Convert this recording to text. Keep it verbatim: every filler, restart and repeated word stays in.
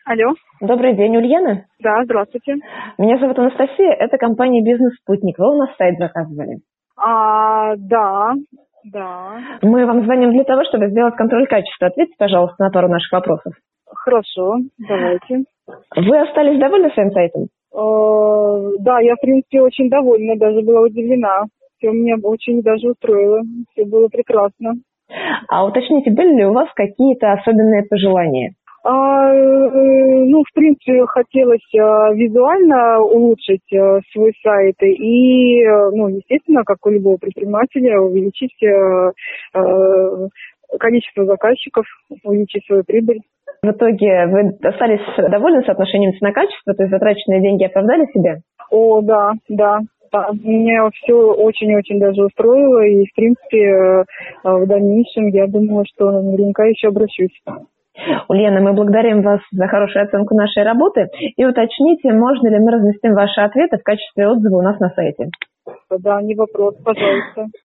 Алло. Добрый день, Ульяна. Да, здравствуйте. Меня зовут Анастасия, это компания «Бизнес-спутник». Вы у нас сайт заказывали. А, да, да. Мы вам звоним для того, чтобы сделать контроль качества. Ответьте, пожалуйста, на пару наших вопросов. Хорошо, давайте. Вы остались довольны своим сайтом? Э, да, я, в принципе, очень довольна, даже была удивлена. Все меня очень даже устроило, все было прекрасно. А уточните, были ли у вас какие-то особенные пожелания? А, э, ну, в принципе, хотелось а, визуально улучшить а, свой сайт и, а, ну, естественно, как у любого предпринимателя, увеличить а, а, количество заказчиков, увеличить свою прибыль. В итоге вы остались довольны соотношением цена-качество, то есть затраченные деньги оправдали себя? О, да, да. Да, меня все очень-очень даже устроило, и, в принципе, э, в дальнейшем я думаю, что наверняка еще обращусь. Ульяна, мы благодарим вас за хорошую оценку нашей работы и уточните, можно ли мы разместим ваши ответы в качестве отзыва у нас на сайте. Да, не вопрос, пожалуйста.